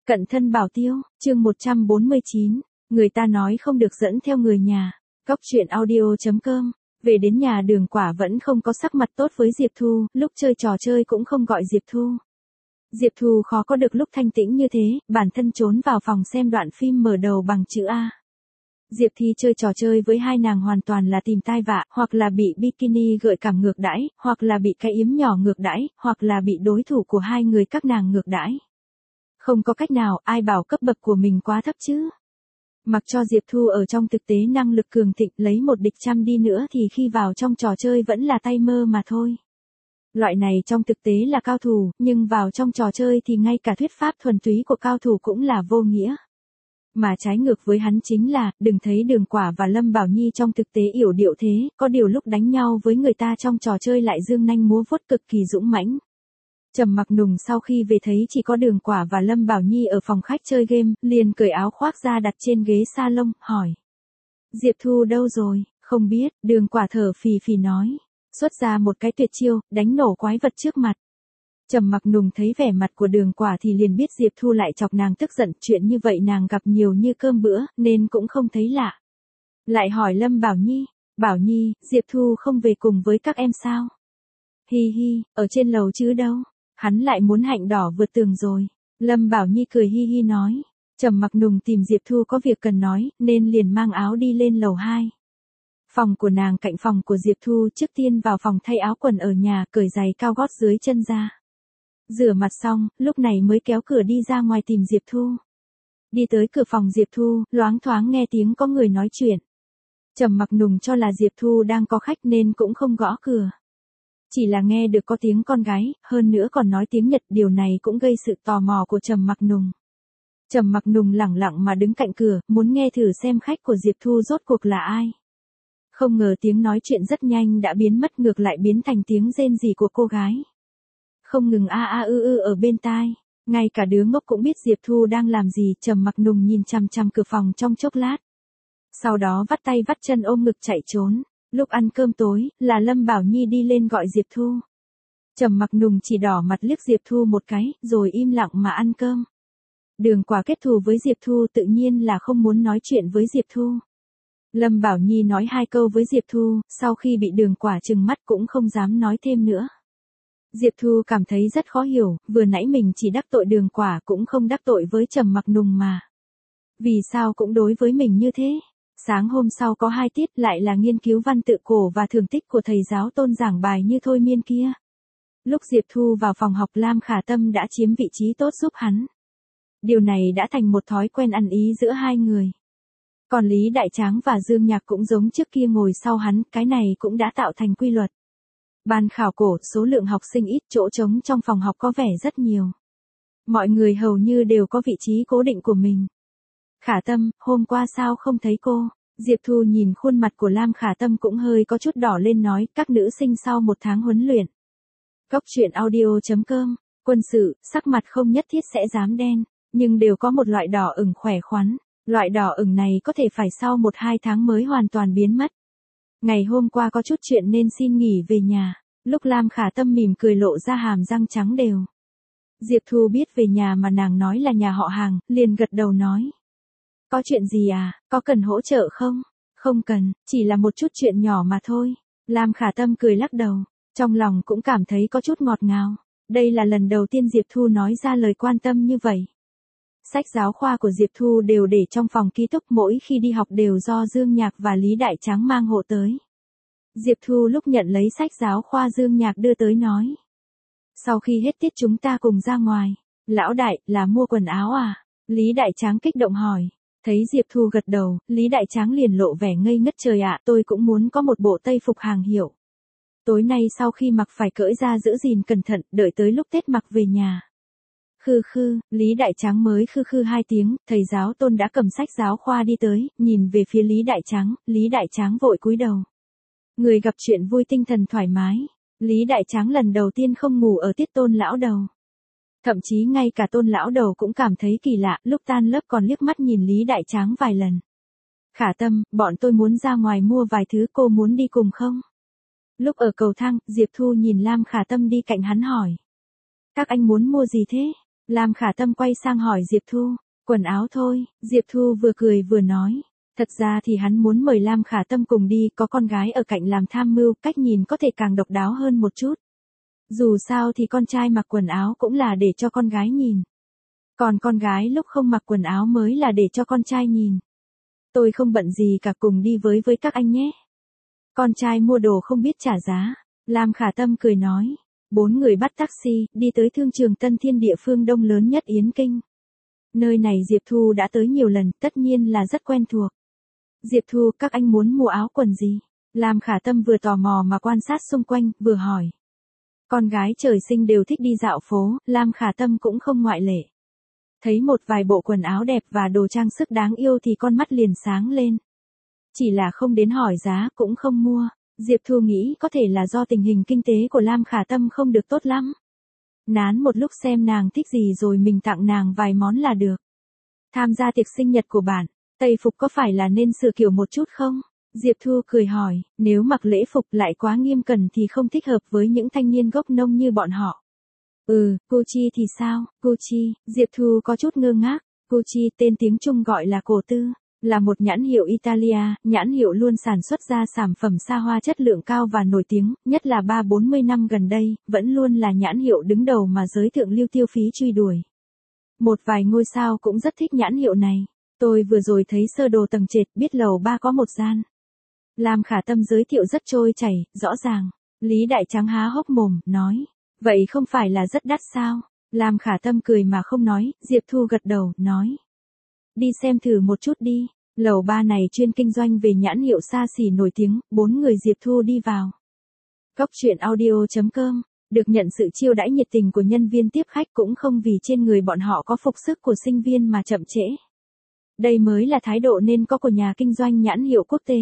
Cận thân bảo tiêu, chương 149, người ta nói không được dẫn theo người nhà. Góc truyện audio.com. Về đến nhà Đường Quả vẫn không có sắc mặt tốt với Diệp Thu, lúc chơi trò chơi cũng không gọi Diệp Thu. Diệp Thu khó có được lúc thanh tĩnh như thế, bản thân trốn vào phòng xem đoạn phim mở đầu bằng chữ A. Diệp Thi chơi trò chơi với hai nàng hoàn toàn là tìm tai vạ, hoặc là bị bikini gợi cảm ngược đãi, hoặc là bị cái yếm nhỏ ngược đãi, hoặc là bị đối thủ của hai người các nàng ngược đãi. Không có cách nào, ai bảo cấp bậc của mình quá thấp chứ. Mặc cho Diệp Thu ở trong thực tế năng lực cường thịnh lấy một địch trăm đi nữa thì khi vào trong trò chơi vẫn là tay mơ mà thôi. Loại này trong thực tế là cao thủ, nhưng vào trong trò chơi thì ngay cả thuyết pháp thuần túy của cao thủ cũng là vô nghĩa. Mà trái ngược với hắn chính là, đừng thấy Đường Quả và Lâm Bảo Nhi trong thực tế yểu điệu thế, có điều lúc đánh nhau với người ta trong trò chơi lại dương nanh múa vuốt cực kỳ dũng mãnh. Trầm Mặc Nùng sau khi về thấy chỉ có Đường Quả và Lâm Bảo Nhi ở phòng khách chơi game, liền cởi áo khoác ra đặt trên ghế salon, hỏi. Diệp Thu đâu rồi, không biết, Đường Quả thở phì phì nói. Xuất ra một cái tuyệt chiêu, đánh nổ quái vật trước mặt. Trầm Mặc Nùng thấy vẻ mặt của Đường Quả thì liền biết Diệp Thu lại chọc nàng tức giận, chuyện như vậy nàng gặp nhiều như cơm bữa, nên cũng không thấy lạ. Lại hỏi Lâm Bảo Nhi, Diệp Thu không về cùng với các em sao? Hi hi, ở trên lầu chứ đâu. Hắn lại muốn hạnh đỏ vượt tường rồi. Lâm Bảo Nhi cười hi hi nói. Trầm Mặc Nùng tìm Diệp Thu có việc cần nói, nên liền mang áo đi lên lầu 2. Phòng của nàng cạnh phòng của Diệp Thu, trước tiên vào phòng thay áo quần ở nhà, cởi giày cao gót dưới chân ra. Rửa mặt xong, lúc này mới kéo cửa đi ra ngoài tìm Diệp Thu. Đi tới cửa phòng Diệp Thu, loáng thoáng nghe tiếng có người nói chuyện. Trầm Mặc Nùng cho là Diệp Thu đang có khách nên cũng không gõ cửa. Chỉ là nghe được có tiếng con gái, hơn nữa còn nói tiếng Nhật, điều này cũng gây sự tò mò của Trầm Mặc Nùng. Trầm Mặc Nùng lẳng lặng mà đứng cạnh cửa, muốn nghe thử xem khách của Diệp Thu rốt cuộc là ai. Không ngờ tiếng nói chuyện rất nhanh đã biến mất, ngược lại biến thành tiếng rên rỉ của cô gái. Không ngừng a a ư ở bên tai, ngay cả đứa ngốc cũng biết Diệp Thu đang làm gì. Trầm Mặc Nùng nhìn chằm chằm cửa phòng trong chốc lát. Sau đó vắt tay vắt chân ôm ngực chạy trốn. Lúc ăn cơm tối, là Lâm Bảo Nhi đi lên gọi Diệp Thu. Trầm Mặc Nùng chỉ đỏ mặt liếc Diệp Thu một cái, rồi im lặng mà ăn cơm. Đường Quả kết thù với Diệp Thu tự nhiên là không muốn nói chuyện với Diệp Thu. Lâm Bảo Nhi nói hai câu với Diệp Thu, sau khi bị Đường Quả trừng mắt cũng không dám nói thêm nữa. Diệp Thu cảm thấy rất khó hiểu, vừa nãy mình chỉ đắc tội Đường Quả cũng không đắc tội với Trầm Mặc Nùng mà. Vì sao cũng đối với mình như thế? Sáng hôm sau có 2 tiết lại là nghiên cứu văn tự cổ và thường tích của thầy giáo Tôn giảng bài như thôi miên kia. Lúc Diệp Thu vào phòng học, Lam Khả Tâm đã chiếm vị trí tốt giúp hắn. Điều này đã thành một thói quen ăn ý giữa hai người. Còn Lý Đại Tráng và Dương Nhạc cũng giống trước kia ngồi sau hắn, cái này cũng đã tạo thành quy luật. Ban khảo cổ, số lượng học sinh ít, chỗ trống trong phòng học có vẻ rất nhiều. Mọi người hầu như đều có vị trí cố định của mình. Khả Tâm, hôm qua sao không thấy cô? Diệp Thu nhìn khuôn mặt của Lam Khả Tâm cũng hơi có chút đỏ lên nói, các nữ sinh sau 1 tháng huấn luyện. Góc truyện audio.com, quân sự, sắc mặt không nhất thiết sẽ dám đen, nhưng đều có một loại đỏ ửng khỏe khoắn. Loại đỏ ửng này có thể phải sau 1-2 tháng mới hoàn toàn biến mất. Ngày hôm qua có chút chuyện nên xin nghỉ về nhà, lúc Lam Khả Tâm mỉm cười lộ ra hàm răng trắng đều. Diệp Thu biết về nhà mà nàng nói là nhà họ Hàng, liền gật đầu nói. Có chuyện gì à, có cần hỗ trợ không? Không cần, chỉ là một chút chuyện nhỏ mà thôi. Lam Khả Tâm cười lắc đầu, trong lòng cũng cảm thấy có chút ngọt ngào. Đây là lần đầu tiên Diệp Thu nói ra lời quan tâm như vậy. Sách giáo khoa của Diệp Thu đều để trong phòng ký túc, mỗi khi đi học đều do Dương Nhạc và Lý Đại Tráng mang hộ tới. Diệp Thu lúc nhận lấy sách giáo khoa Dương Nhạc đưa tới nói. Sau khi hết tiết chúng ta cùng ra ngoài. Lão đại, là mua quần áo à? Lý Đại Tráng kích động hỏi. Thấy Diệp Thu gật đầu, Lý Đại Tráng liền lộ vẻ ngây ngất, trời ạ, tôi cũng muốn có một bộ tây phục hàng hiệu. Tối nay sau khi mặc phải cởi ra giữ gìn cẩn thận, đợi tới lúc Tết mặc về nhà. Khư, Lý Đại Tráng mới khư 2 tiếng, thầy giáo Tôn đã cầm sách giáo khoa đi tới, nhìn về phía Lý Đại Tráng vội cúi đầu. Người gặp chuyện vui tinh thần thoải mái. Lý Đại Tráng lần đầu tiên không ngủ ở tiết Tôn lão đầu. Thậm chí ngay cả Tôn lão đầu cũng cảm thấy kỳ lạ, lúc tan lớp còn liếc mắt nhìn Lý Đại Tráng vài lần. Khả Tâm, bọn tôi muốn ra ngoài mua vài thứ, cô muốn đi cùng không? Lúc ở cầu thang, Diệp Thu nhìn Lam Khả Tâm đi cạnh hắn hỏi. Các anh muốn mua gì thế? Lam Khả Tâm quay sang hỏi Diệp Thu, quần áo thôi, Diệp Thu vừa cười vừa nói. Thật ra thì hắn muốn mời Lam Khả Tâm cùng đi, có con gái ở cạnh làm tham mưu, cách nhìn có thể càng độc đáo hơn một chút. Dù sao thì con trai mặc quần áo cũng là để cho con gái nhìn. Còn con gái lúc không mặc quần áo mới là để cho con trai nhìn. Tôi không bận gì cả, cùng đi với các anh nhé. Con trai mua đồ không biết trả giá. Lam Khả Tâm cười nói. 4 người bắt taxi, đi tới thương trường Tân Thiên, địa phương đông lớn nhất Yến Kinh. Nơi này Diệp Thu đã tới nhiều lần, tất nhiên là rất quen thuộc. Diệp Thu, các anh muốn mua áo quần gì? Lam Khả Tâm vừa tò mò mà quan sát xung quanh, vừa hỏi. Con gái trời sinh đều thích đi dạo phố, Lam Khả Tâm cũng không ngoại lệ. Thấy một vài bộ quần áo đẹp và đồ trang sức đáng yêu thì con mắt liền sáng lên. Chỉ là không đến hỏi giá, cũng không mua. Diệp Thu nghĩ có thể là do tình hình kinh tế của Lam Khả Tâm không được tốt lắm. Nán một lúc xem nàng thích gì rồi mình tặng nàng vài món là được. Tham gia tiệc sinh nhật của bạn, tây phục có phải là nên sửa kiểu một chút không? Diệp Thu cười hỏi, nếu mặc lễ phục lại quá nghiêm cẩn thì không thích hợp với những thanh niên gốc nông như bọn họ. Gucci thì sao? Gucci, Diệp Thu có chút ngơ ngác. Gucci tên tiếng Trung gọi là cổ tư, là một nhãn hiệu Italia, nhãn hiệu luôn sản xuất ra sản phẩm xa hoa chất lượng cao và nổi tiếng, nhất là 30-40 năm gần đây, vẫn luôn là nhãn hiệu đứng đầu mà giới thượng lưu tiêu phí truy đuổi. Một vài ngôi sao cũng rất thích nhãn hiệu này. Tôi vừa rồi thấy sơ đồ tầng trệt, biết lầu 3 có một gian. Lam Khả Tâm giới thiệu rất trôi chảy, rõ ràng. Lý Đại Trắng há hốc mồm, nói. Vậy không phải là rất đắt sao? Lam Khả Tâm cười mà không nói, Diệp Thu gật đầu, nói. Đi xem thử một chút đi. Lầu 3 này chuyên kinh doanh về nhãn hiệu xa xỉ nổi tiếng, 4 người Diệp Thu đi vào. Góc truyện audio.com, được nhận sự chiêu đãi nhiệt tình của nhân viên tiếp khách, cũng không vì trên người bọn họ có phục sức của sinh viên mà chậm trễ. Đây mới là thái độ nên có của nhà kinh doanh nhãn hiệu quốc tế.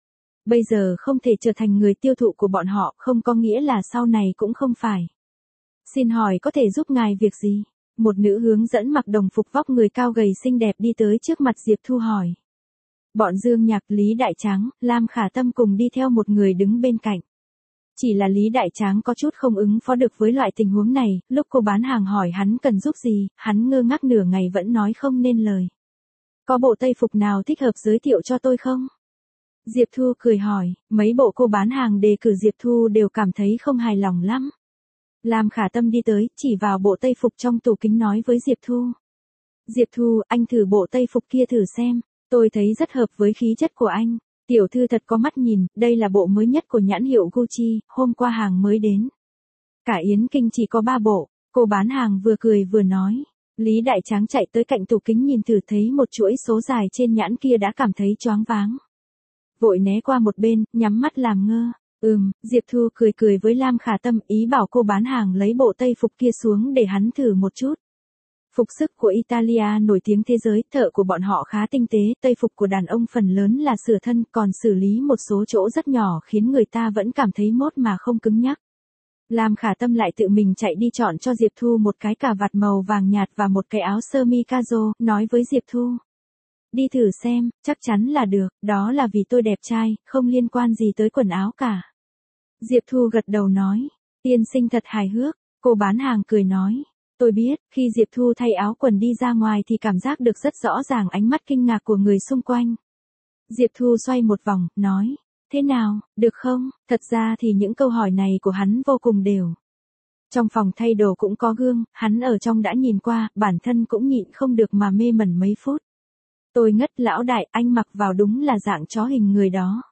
Bây giờ không thể trở thành người tiêu thụ của bọn họ, không có nghĩa là sau này cũng không phải. Xin hỏi có thể giúp ngài việc gì? Một nữ hướng dẫn mặc đồng phục vóc người cao gầy xinh đẹp đi tới trước mặt Diệp Thu hỏi. Bọn Dương Nhạc, Lý Đại Tráng, Lam Khả Tâm cùng đi theo một người đứng bên cạnh. Chỉ là Lý Đại Tráng có chút không ứng phó được với loại tình huống này, lúc cô bán hàng hỏi hắn cần giúp gì, hắn ngơ ngác nửa ngày vẫn nói không nên lời. Có bộ tây phục nào thích hợp giới thiệu cho tôi không? Diệp Thu cười hỏi, mấy bộ cô bán hàng đề cử Diệp Thu đều cảm thấy không hài lòng lắm. Lam Khả Tâm đi tới, chỉ vào bộ tây phục trong tủ kính nói với Diệp Thu. Diệp Thu, anh thử bộ tây phục kia thử xem, tôi thấy rất hợp với khí chất của anh. Tiểu thư thật có mắt nhìn, đây là bộ mới nhất của nhãn hiệu Gucci, hôm qua hàng mới đến. Cả Yến Kinh chỉ có 3 bộ, cô bán hàng vừa cười vừa nói. Lý Đại Tráng chạy tới cạnh tủ kính nhìn thử, thấy một chuỗi số dài trên nhãn kia đã cảm thấy choáng váng. Vội né qua một bên, nhắm mắt làm ngơ. Diệp Thu cười với Lam Khả Tâm, ý bảo cô bán hàng lấy bộ tây phục kia xuống để hắn thử một chút. Phục sức của Italia nổi tiếng thế giới, thợ của bọn họ khá tinh tế, tây phục của đàn ông phần lớn là sửa thân, còn xử lý một số chỗ rất nhỏ khiến người ta vẫn cảm thấy mốt mà không cứng nhắc. Lam Khả Tâm lại tự mình chạy đi chọn cho Diệp Thu một cái cà vạt màu vàng nhạt và một cái áo sơ mi casual, nói với Diệp Thu. Đi thử xem, chắc chắn là được, đó là vì tôi đẹp trai, không liên quan gì tới quần áo cả. Diệp Thu gật đầu nói, tiên sinh thật hài hước, cô bán hàng cười nói. Tôi biết, khi Diệp Thu thay áo quần đi ra ngoài thì cảm giác được rất rõ ràng ánh mắt kinh ngạc của người xung quanh. Diệp Thu xoay một vòng, nói, thế nào, được không? Thật ra thì những câu hỏi này của hắn vô cùng đều. Trong phòng thay đồ cũng có gương, hắn ở trong đã nhìn qua, bản thân cũng nhịn không được mà mê mẩn mấy phút. Tôi ngất, lão đại, anh mặc vào đúng là dạng chó hình người đó.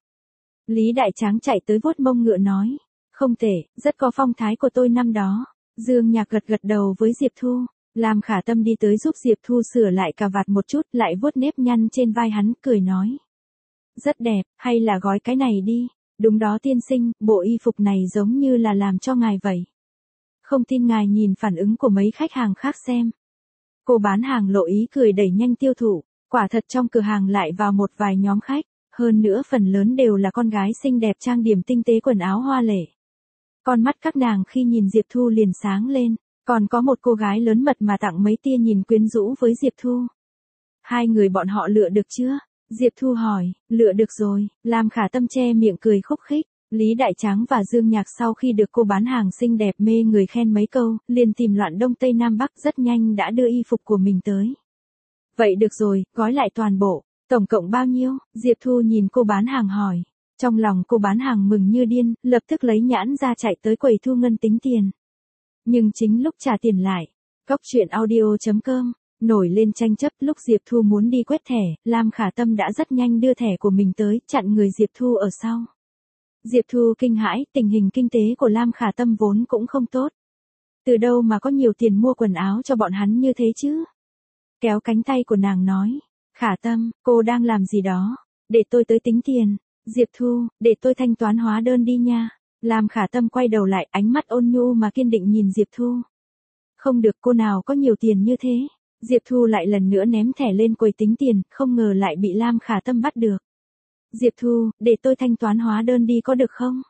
Lý Đại Tráng chạy tới vuốt mông ngựa nói, không tệ, rất có phong thái của tôi năm đó. Dương Nhạc gật đầu với Diệp Thu. Lam Khả Tâm đi tới giúp Diệp Thu sửa lại cà vạt một chút, lại vuốt nếp nhăn trên vai hắn, cười nói. Rất đẹp, hay là gói cái này đi. Đúng đó tiên sinh, bộ y phục này giống như là làm cho ngài vậy. Không tin ngài nhìn phản ứng của mấy khách hàng khác xem. Cô bán hàng lộ ý cười đẩy nhanh tiêu thụ. Quả thật trong cửa hàng lại vào một vài nhóm khách, hơn nữa phần lớn đều là con gái xinh đẹp trang điểm tinh tế, quần áo hoa lệ. Con mắt các nàng khi nhìn Diệp Thu liền sáng lên, còn có một cô gái lớn mật mà tặng mấy tia nhìn quyến rũ với Diệp Thu. Hai người bọn họ lựa được chưa? Diệp Thu hỏi, lựa được rồi, Lam Khả Tâm che miệng cười khúc khích. Lý Đại Tráng và Dương Nhạc sau khi được cô bán hàng xinh đẹp mê người khen mấy câu, liền tìm loạn Đông Tây Nam Bắc rất nhanh đã đưa y phục của mình tới. Vậy được rồi, gói lại toàn bộ, tổng cộng bao nhiêu? Diệp Thu nhìn cô bán hàng hỏi. Trong lòng cô bán hàng mừng như điên, lập tức lấy nhãn ra chạy tới quầy thu ngân tính tiền. Nhưng chính lúc trả tiền lại, Cóc truyện audio.com nổi lên tranh chấp. Lúc Diệp Thu muốn đi quét thẻ, Lam Khả Tâm đã rất nhanh đưa thẻ của mình tới, chặn người Diệp Thu ở sau. Diệp Thu kinh hãi, tình hình kinh tế của Lam Khả Tâm vốn cũng không tốt. Từ đâu mà có nhiều tiền mua quần áo cho bọn hắn như thế chứ? Kéo cánh tay của nàng nói, Khả Tâm, cô đang làm gì đó? Để tôi tới tính tiền. Diệp Thu, để tôi thanh toán hóa đơn đi nha. Lam Khả Tâm quay đầu lại, ánh mắt ôn nhu mà kiên định nhìn Diệp Thu. Không được, cô nào có nhiều tiền như thế. Diệp Thu lại lần nữa ném thẻ lên quầy tính tiền, không ngờ lại bị Lam Khả Tâm bắt được. Diệp Thu, để tôi thanh toán hóa đơn đi có được không?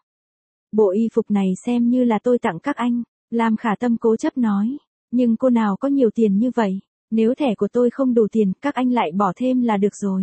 Bộ y phục này xem như là tôi tặng các anh. Lam Khả Tâm cố chấp nói. Nhưng cô nào có nhiều tiền như vậy? Nếu thẻ của tôi không đủ tiền, các anh lại bỏ thêm là được rồi.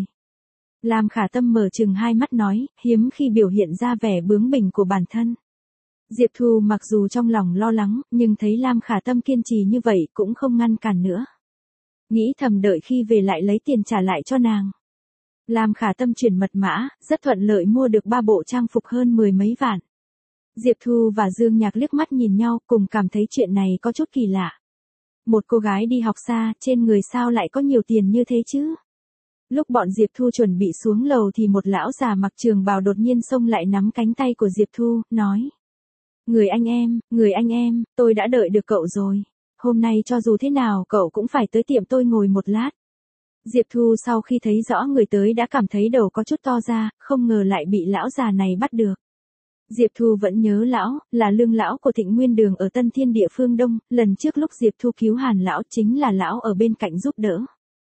Lam Khả Tâm mở trừng hai mắt nói, hiếm khi biểu hiện ra vẻ bướng bỉnh của bản thân. Diệp Thu mặc dù trong lòng lo lắng, nhưng thấy Lam Khả Tâm kiên trì như vậy cũng không ngăn cản nữa. Nghĩ thầm đợi khi về lại lấy tiền trả lại cho nàng. Lam Khả Tâm chuyển mật mã, rất thuận lợi mua được 3 bộ trang phục hơn 10 mấy vạn. Diệp Thu và Dương Nhạc liếc mắt nhìn nhau, cùng cảm thấy chuyện này có chút kỳ lạ. Một cô gái đi học xa, trên người sao lại có nhiều tiền như thế chứ? Lúc bọn Diệp Thu chuẩn bị xuống lầu thì một lão già mặc trường bào đột nhiên xông lại nắm cánh tay của Diệp Thu, nói. Người anh em, tôi đã đợi được cậu rồi. Hôm nay cho dù thế nào cậu cũng phải tới tiệm tôi ngồi một lát. Diệp Thu sau khi thấy rõ người tới đã cảm thấy đầu có chút to ra, không ngờ lại bị lão già này bắt được. Diệp Thu vẫn nhớ lão, là Lương lão của Thịnh Nguyên Đường ở Tân Thiên địa phương Đông, lần trước lúc Diệp Thu cứu Hàn lão chính là lão ở bên cạnh giúp đỡ.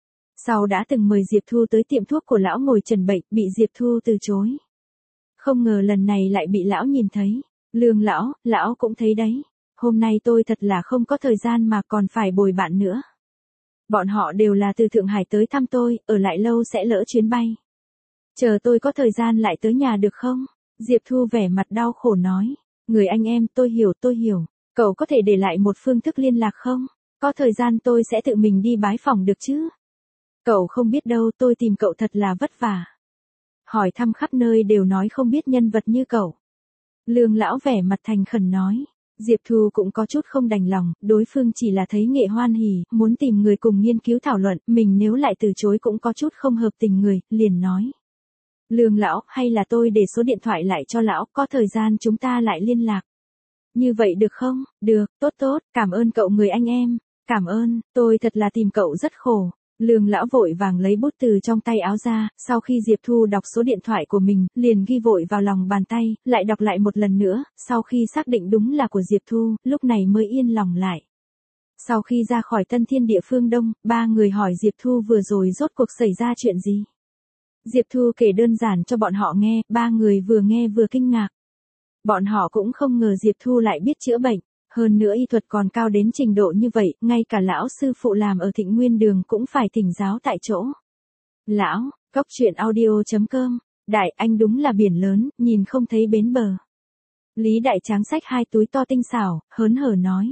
Sau đã từng mời Diệp Thu tới tiệm thuốc của lão ngồi trần bệnh, bị Diệp Thu từ chối. Không ngờ lần này lại bị lão nhìn thấy. Lương lão cũng thấy đấy. Hôm nay tôi thật là không có thời gian mà còn phải bồi bạn nữa. Bọn họ đều là từ Thượng Hải tới thăm tôi, ở lại lâu sẽ lỡ chuyến bay. Chờ tôi có thời gian lại tới nhà được không? Diệp Thu vẻ mặt đau khổ nói. Người anh em, tôi hiểu. Cậu có thể để lại một phương thức liên lạc không? Có thời gian tôi sẽ tự mình đi bái phỏng được chứ? Cậu không biết đâu, tôi tìm cậu thật là vất vả. Hỏi thăm khắp nơi đều nói không biết nhân vật như cậu. Lương lão vẻ mặt thành khẩn nói. Diệp Thu cũng có chút không đành lòng, đối phương chỉ là thấy nghệ hoan hỉ, muốn tìm người cùng nghiên cứu thảo luận, mình nếu lại từ chối cũng có chút không hợp tình người, liền nói. Lương lão, hay là tôi để số điện thoại lại cho lão, có thời gian chúng ta lại liên lạc. Như vậy được không? Được, tốt, cảm ơn cậu người anh em. Cảm ơn, tôi thật là tìm cậu rất khổ. Lương lão vội vàng lấy bút từ trong tay áo ra, sau khi Diệp Thu đọc số điện thoại của mình, liền ghi vội vào lòng bàn tay, lại đọc lại một lần nữa, sau khi xác định đúng là của Diệp Thu, lúc này mới yên lòng lại. Sau khi ra khỏi Tân Thiên địa phương Đông, 3 người hỏi Diệp Thu vừa rồi rốt cuộc xảy ra chuyện gì. Diệp Thu kể đơn giản cho bọn họ nghe, 3 người vừa nghe vừa kinh ngạc. Bọn họ cũng không ngờ Diệp Thu lại biết chữa bệnh. Hơn nữa y thuật còn cao đến trình độ như vậy, ngay cả lão sư phụ làm ở Thịnh Nguyên Đường cũng phải thỉnh giáo tại chỗ. Lão, Cóc truyện audio.com, đại anh đúng là biển lớn, nhìn không thấy bến bờ. Lý Đại Tráng xách 2 túi to tinh xảo, hớn hở nói.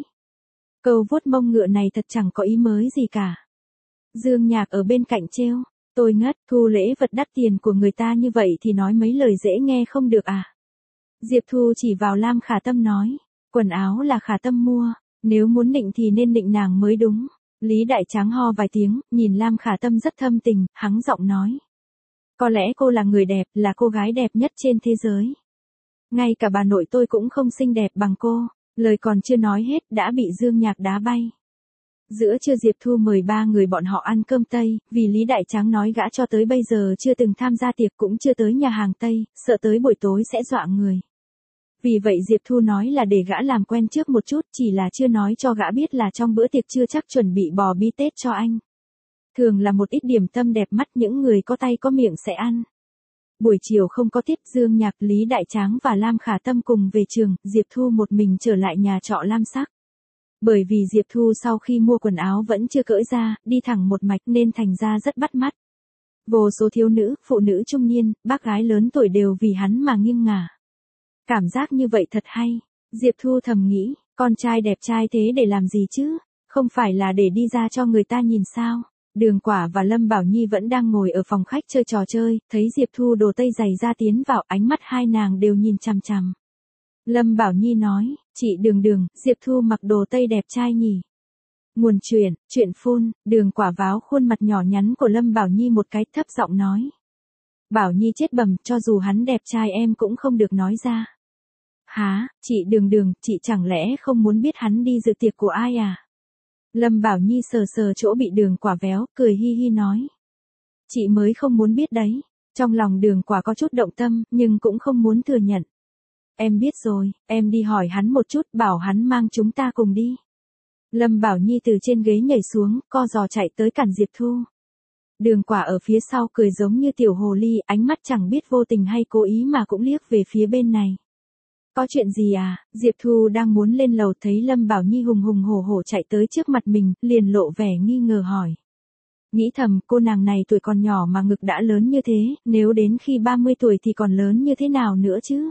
Câu vuốt mông ngựa này thật chẳng có ý mới gì cả. Dương Nhạc ở bên cạnh trêu, tôi ngất, thu lễ vật đắt tiền của người ta như vậy thì nói mấy lời dễ nghe không được à. Diệp Thu chỉ vào Lam Khả Tâm nói. Quần áo là Khả Tâm mua, nếu muốn nịnh thì nên nịnh nàng mới đúng. Lý Đại Tráng ho vài tiếng, nhìn Lam Khả Tâm rất thâm tình, hắng giọng nói. Có lẽ cô là người đẹp, là cô gái đẹp nhất trên thế giới. Ngay cả bà nội tôi cũng không xinh đẹp bằng cô. Lời còn chưa nói hết đã bị Dương Nhạc đá bay. Giữa trưa Diệp Thu mời 3 người bọn họ ăn cơm Tây, vì Lý Đại Tráng nói gã cho tới bây giờ chưa từng tham gia tiệc cũng chưa tới nhà hàng Tây, sợ tới buổi tối sẽ dọa người. Vì vậy Diệp Thu nói là để gã làm quen trước một chút, chỉ là chưa nói cho gã biết là trong bữa tiệc chưa chắc chuẩn bị bò bít tết cho anh. Thường là một ít điểm tâm đẹp mắt những người có tay có miệng sẽ ăn. Buổi chiều không có tiết, Dương Nhạc, Lý Đại Tráng và Lam Khả Tâm cùng về trường, Diệp Thu một mình trở lại nhà trọ lam sắc. Bởi vì Diệp Thu sau khi mua quần áo vẫn chưa cởi ra, đi thẳng một mạch nên thành ra rất bắt mắt. Vô số thiếu nữ, phụ nữ trung niên, bác gái lớn tuổi đều vì hắn mà nghiêng ngả. Cảm giác như vậy thật hay. Diệp Thu thầm nghĩ, con trai đẹp trai thế để làm gì chứ? Không phải là để đi ra cho người ta nhìn sao? Đường Quả và Lâm Bảo Nhi vẫn đang ngồi ở phòng khách chơi trò chơi, thấy Diệp Thu đồ tây giày ra tiến vào, ánh mắt hai nàng đều nhìn chằm chằm. Lâm Bảo Nhi nói, chị Đường, Diệp Thu mặc đồ tây đẹp trai nhỉ? Nguồn chuyện phun, Đường Quả váo khuôn mặt nhỏ nhắn của Lâm Bảo Nhi một cái, thấp giọng nói. Bảo Nhi chết bầm, cho dù hắn đẹp trai em cũng không được nói ra. Hả, chị Đường, chị chẳng lẽ không muốn biết hắn đi dự tiệc của ai à? Lâm Bảo Nhi sờ chỗ bị Đường Quả véo, cười hi hi nói. Chị mới không muốn biết đấy. Trong lòng Đường Quả có chút động tâm, nhưng cũng không muốn thừa nhận. Em biết rồi, em đi hỏi hắn một chút, bảo hắn mang chúng ta cùng đi. Lâm Bảo Nhi từ trên ghế nhảy xuống, co giò chạy tới cản Diệp Thu. Đường Quả ở phía sau cười giống như tiểu hồ ly, ánh mắt chẳng biết vô tình hay cố ý mà cũng liếc về phía bên này. Có chuyện gì à? Diệp Thu đang muốn lên lầu thấy Lâm Bảo Nhi hùng hổ chạy tới trước mặt mình, liền lộ vẻ nghi ngờ hỏi. Nghĩ thầm, cô nàng này tuổi còn nhỏ mà ngực đã lớn như thế, nếu đến khi 30 tuổi thì còn lớn như thế nào nữa chứ?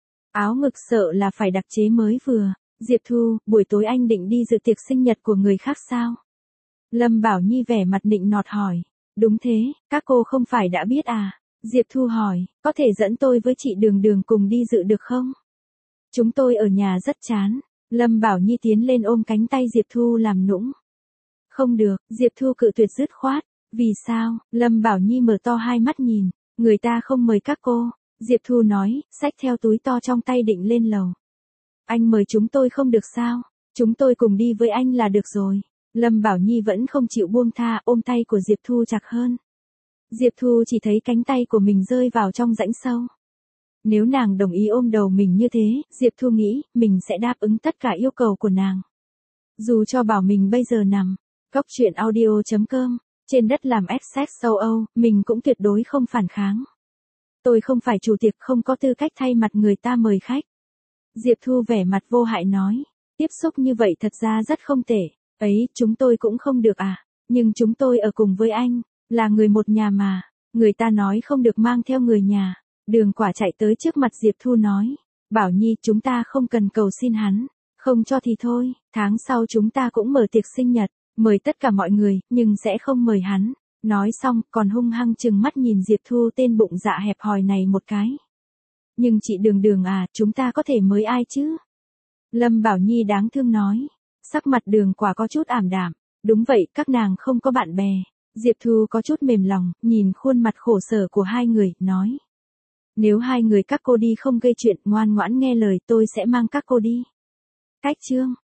Áo ngực sợ là phải đặc chế mới vừa. Diệp Thu, buổi tối anh định đi dự tiệc sinh nhật của người khác sao? Lâm Bảo Nhi vẻ mặt nịnh nọt hỏi. Đúng thế, các cô không phải đã biết à? Diệp Thu hỏi, có thể dẫn tôi với chị Đường cùng đi dự được không? Chúng tôi ở nhà rất chán. Lâm Bảo Nhi tiến lên ôm cánh tay Diệp Thu làm nũng. Không được, Diệp Thu cự tuyệt dứt khoát. Vì sao? Lâm Bảo Nhi mở to hai mắt nhìn. Người ta không mời các cô. Diệp Thu nói, xách theo túi to trong tay định lên lầu. Anh mời chúng tôi không được sao? Chúng tôi cùng đi với anh là được rồi. Lâm Bảo Nhi vẫn không chịu buông tha, ôm tay của Diệp Thu chặt hơn. Diệp Thu chỉ thấy cánh tay của mình rơi vào trong rãnh sâu. Nếu nàng đồng ý ôm đầu mình như thế, Diệp Thu nghĩ, mình sẽ đáp ứng tất cả yêu cầu của nàng. Dù cho bảo mình bây giờ nằm, góc chuyện audio.com, trên đất làm XX châu Âu, mình cũng tuyệt đối không phản kháng. Tôi không phải chủ tiệc, không có tư cách thay mặt người ta mời khách. Diệp Thu vẻ mặt vô hại nói, tiếp xúc như vậy thật ra rất không tệ. Ấy, chúng tôi cũng không được à, nhưng chúng tôi ở cùng với anh, là người một nhà mà, người ta nói không được mang theo người nhà. Đường Quả chạy tới trước mặt Diệp Thu nói, Bảo Nhi chúng ta không cần cầu xin hắn, không cho thì thôi, tháng sau chúng ta cũng mở tiệc sinh nhật, mời tất cả mọi người, nhưng sẽ không mời hắn. Nói xong, còn hung hăng trừng mắt nhìn Diệp Thu tên bụng dạ hẹp hòi này một cái. Nhưng chị Đường à, chúng ta có thể mời ai chứ? Lâm Bảo Nhi đáng thương nói. Sắc mặt Đường Quả có chút ảm đạm. Đúng vậy, các nàng không có bạn bè. Diệp Thu có chút mềm lòng, nhìn khuôn mặt khổ sở của hai người, nói. Nếu hai người các cô đi không gây chuyện, ngoan ngoãn nghe lời, tôi sẽ mang các cô đi. Cách chương.